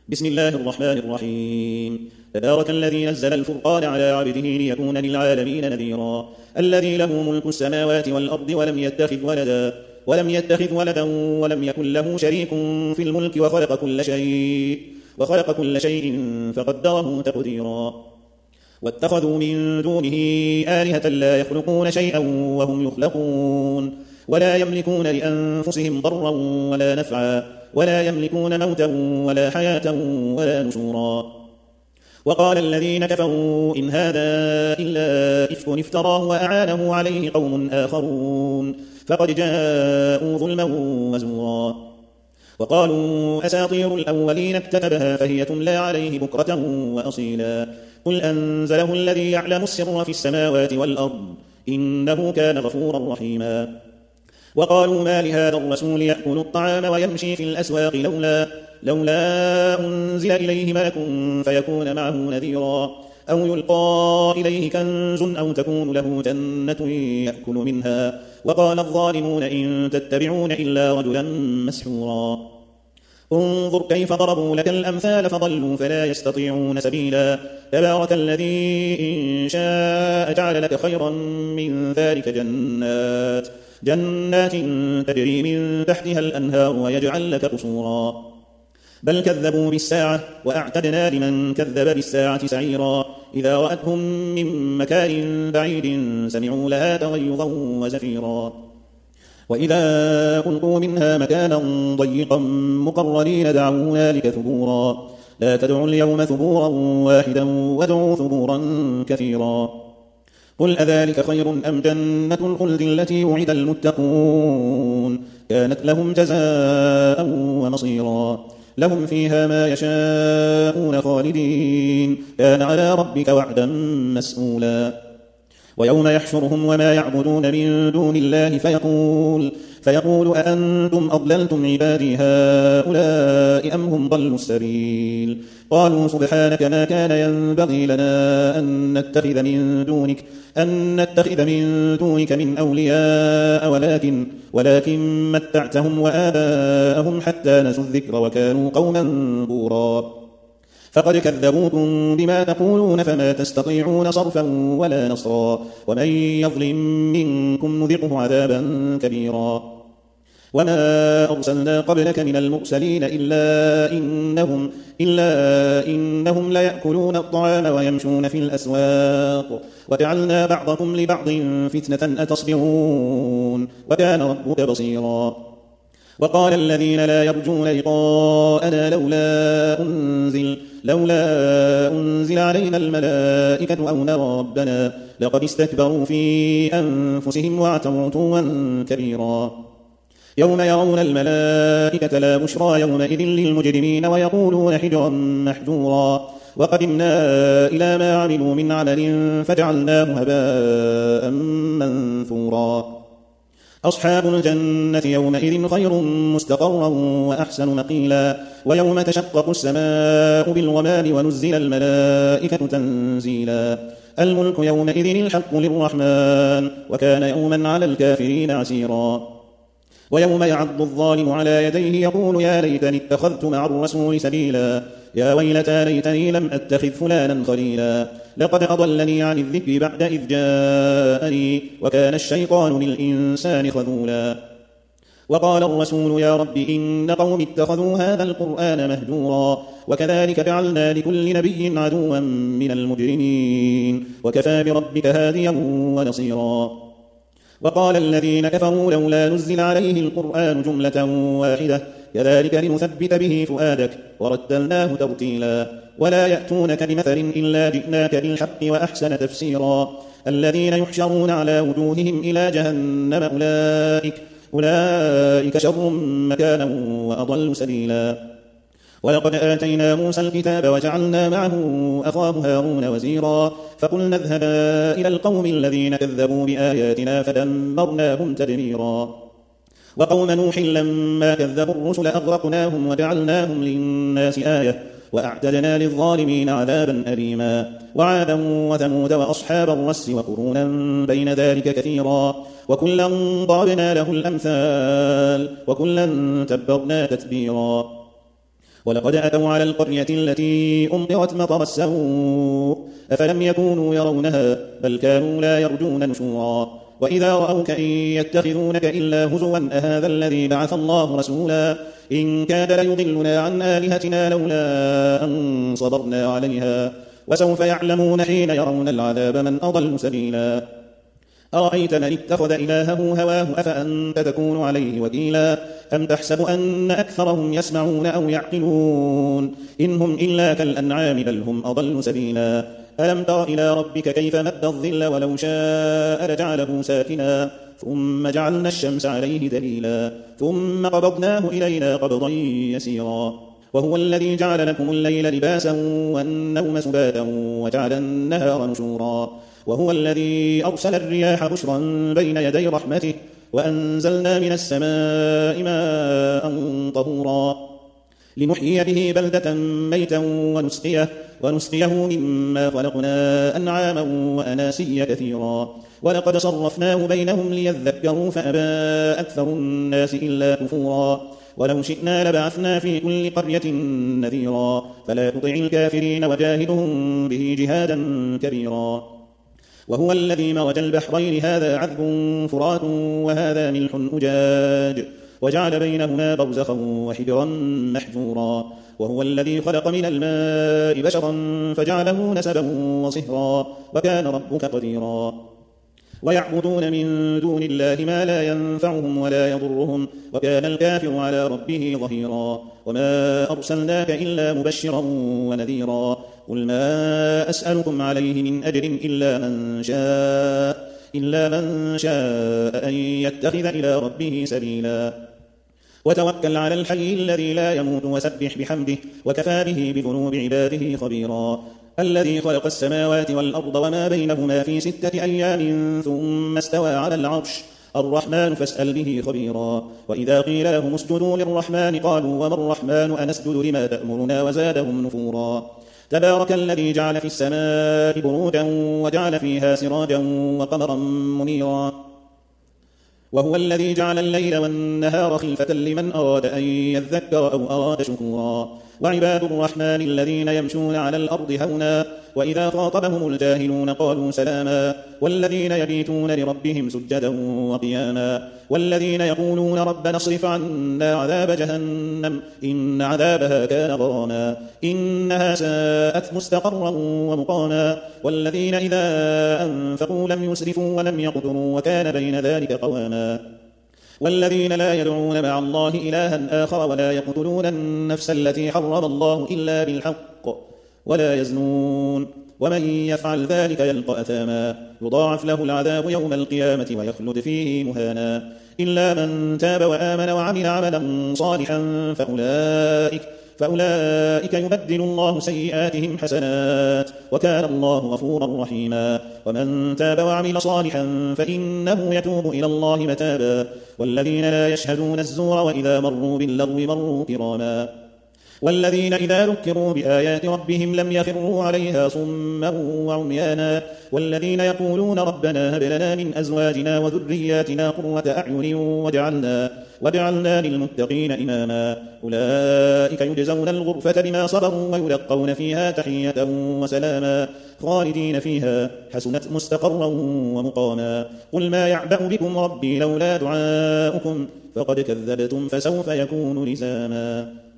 بسم الله الرحمن الرحيم. تبارك الذي نزل الفرقان على عبده ليكون للعالمين نذيرا. الذي له ملك السماوات والأرض ولم يتخذ ولدا ولم يكن له شريك في الملك وخلق كل شيء فقدره تقديرا. واتخذوا من دونه آلهة لا يخلقون شيئا وهم يخلقون ولا يملكون لأنفسهم ضرا ولا نفعا ولا يملكون موتا ولا حياة ولا نشورا. وقال الذين كفروا إن هذا إلا إفك افتراه وأعانه عليه قوم آخرون فقد جاءوا ظلما وزورا. وقالوا أساطير الأولين اكتتبها فهي تملى عليه بكرة وأصيلا. قل أنزله الذي يعلم السر في السماوات والأرض إنه كان غفورا رحيما. وقالوا ما لهذا الرسول يأكل الطعام ويمشي في الأسواق لولا أنزل إليه ملك فيكون معه نذيرا أو يلقى إليه كنز أو تكون له جنة يأكل منها. وقال الظالمون إن تتبعون إلا رجلا مسحورا. انظر كيف ضربوا لك الأمثال فضلوا فلا يستطيعون سبيلا. تبارك الذي إن شاء جعل لك خيرا من ذلك جنات تجري من تحتها الأنهار ويجعل لك قصورا. بل كذبوا بالساعة وأعتدنا لمن كذب بالساعة سعيرا. إذا رأتهم من مكان بعيد سمعوا لها تغيظا وزفيرا. وإذا ألقوا منها مكانا ضيقا مقرنين دعوا هنالك ثبورا. لا تدعوا اليوم ثبورا واحدا وادعوا ثبورا كثيرا. قل أذلك خير أم جنة الخلد التي وعد المتقون كانت لهم جزاء ومصيرا. لهم فيها ما يشاءون خالدين كان على ربك وعدا مسئولا. ويوم يحشرهم وما يعبدون من دون الله فيقول أأنتم أضللتم عبادي هؤلاء أم هم ضلوا السبيل. قالوا سبحانك ما كان ينبغي لنا أن نتخذ من دونك من أولياء ولكن متعتهم وآباءهم حتى نسوا الذكر وكانوا قوما بورا. فقد كذبوكم بما تقولون فما تستطيعون صرفا ولا نصرا. ومن يظلم منكم نذقه عذابا كبيرا. وما أرسلنا قبلك من المرسلين إلا إنهم ليأكلون الطعام ويمشون في الأسواق وجعلنا بعضكم لبعض فتنة أتصبرون وكان ربك بصيرا. وقال الذين لا يرجون لقاءنا لولا أنزل علينا الملائكة أو نرى ربنا لقد استكبروا في أنفسهم وعتوا عتوا كبيرا. يوم يرون الملائكة لا بشرى يومئذ للمجرمين ويقولون حجرا محجورا. وقدمنا إلى ما عملوا من عمل فجعلناه هباء منثورا. أصحاب الجنة يومئذ خير مستقرا وأحسن مقيلا. ويوم تشقق السماء بالغمام ونزل الملائكة تنزيلا. الملك يومئذ الحق للرحمن وكان يوما على الكافرين عسيرا. ويوم يعض الظالم على يديه يقول يا ليتني اتخذت مع الرسول سبيلا. يا ويلتى ليتني لم أتخذ فلانا خليلا. لقد أضلني عن الذكر بعد إذ جاءني وكان الشيطان للإنسان خذولا. وقال الرسول يا رب إن قوم اتخذوا هذا القرآن مهجورا. وكذلك جعلنا لكل نبي عدوا من المجرمين وكفى بربك هاديا ونصيرا. وقال الذين كفروا لولا نزل عليه القرآن جملة واحدة كذلك لنثبت به فؤادك ورتلناه ترتيلا. ولا يأتونك بمثل إلا جئناك بالحق وأحسن تفسيرا. الذين يحشرون على وجوههم إلى جهنم أولئك شر مكانا وأضل سبيلا. ولقد آتينا موسى الكتاب وجعلنا معه أخاه هارون وزيرا. فقلنا اذهبا إلى القوم الذين كذبوا بآياتنا فدمرناهم تدميرا. وقوم نوح لما كذبوا الرسل أغرقناهم وجعلناهم للناس آية وأعتدنا للظالمين عذابا أليما. وعادا وثمود وأصحاب الرس وقرونا بين ذلك كثيرا. وكلا ضربنا له الأمثال وكلا تبرنا تتبيرا. ولقد أتوا على القرية التي أمطرت مطر السوء أفلم يكونوا يرونها بل كانوا لا يرجون نشورا وإذا رأوك إن يتخذونك إلا هزوا أهذا الذي بعث الله رسولا إن كاد ليضلنا عن آلهتنا لولا أن صبرنا عليها وسوف يعلمون حين يرون العذاب من أضل سبيلا أرأيت من اتخذ إلهه هواه أفأنت تكون عليه وكيلا أم تحسب أن أكثرهم يسمعون أو يعقلون إن هم إلا كالأنعام بل هم أضل سبيلا ألم تر إلى ربك كيف مد الظل ولو شاء لجعله ساكنا ثم جعلنا الشمس عليه دليلا ثم قبضناه إلينا قبضا يسيرا وهو الذي جعل لكم الليل لباسا والنوم سباتا وجعل النهار نشورا وهو الذي أرسل الرياح بشرا بين يدي رحمته وأنزلنا من السماء ماء طهورا لنحيي به بلدة ميتا ونسقيه مما خلقنا أنعاما وأناسيا كثيرا ولقد صرفناه بينهم ليذكروا فأبى أكثر الناس إلا كفورا ولو شئنا لبعثنا في كل قرية نذيرا فلا تطع الكافرين وجاهدهم به جهادا كبيرا وهو الذي مرج البحرين هذا عذب فرات وهذا ملح أجاج وجعل بينهما برزخا وحجرا محجورا وهو الذي خلق من الماء بشرا فجعله نسبا وصهرا وكان ربك قديرا ويعبدون من دون الله ما لا ينفعهم ولا يضرهم وكان الكافر على ربه ظهيرا وما أرسلناك إلا مبشرا ونذيرا قل ما أسألكم عليه من أجر إلا من شاء أن يتخذ إلى ربه سبيلا وتوكل على الحي الذي لا يموت وسبح بحمده وكفى به بذنوب عباده خبيرا الذي خلق السماوات والأرض وما بينهما في 6 أيام ثم استوى على العرش الرحمن فاسأل به خبيرا وإذا قيل لهم اسجدوا للرحمن قالوا وما الرحمن أنسجد لما تأمرنا وزادهم نفورا تبارك الذي جعل في السماء بروجا وجعل فيها سراجا وقمرا منيرا وهو الذي جعل الليل والنهار خلفة لمن أراد أن يذكر أو أراد شكورا وعباد الرحمن الذين يمشون على الأرض هونا وإذا خاطبهم الجاهلون قالوا سلاما والذين يبيتون لربهم سجدا وقياما والذين يقولون ربنا اصرف عنا عذاب جهنم إن عذابها كان غراما إنها ساءت مستقرا ومقاما والذين إذا أنفقوا لم يسرفوا ولم يقتروا وكان بين ذلك قواما والذين لا يدعون مع الله إلها آخر ولا يقتلون النفس التي حرم الله إلا بالحق ولا يزنون ومن يفعل ذلك يلقى أثاما يضاعف له العذاب يوم القيامة ويخلد فيه مهانا إلا من تاب وآمن وعمل عملا صالحا فأولئك يبدل الله سيئاتهم حسنات وكان الله غفورا رحيما ومن تاب وعمل صالحا فإنه يتوب إلى الله متابا والذين لا يشهدون الزور وإذا مروا باللغو مروا كراما والذين إذا ذكروا بآيات ربهم لم يخروا عليها صما وعميانا والذين يقولون ربنا هب لنا من أزواجنا وذرياتنا قرة أعين وجعلنا للمتقين إماما أولئك يجزون الغرفة بما صبروا ويلقون فيها تحية وسلاما خالدين فيها حسنت مستقرا ومقاما قل ما يعبأ بكم ربي لولا دعاؤكم فقد كذبتم فسوف يكون لزاما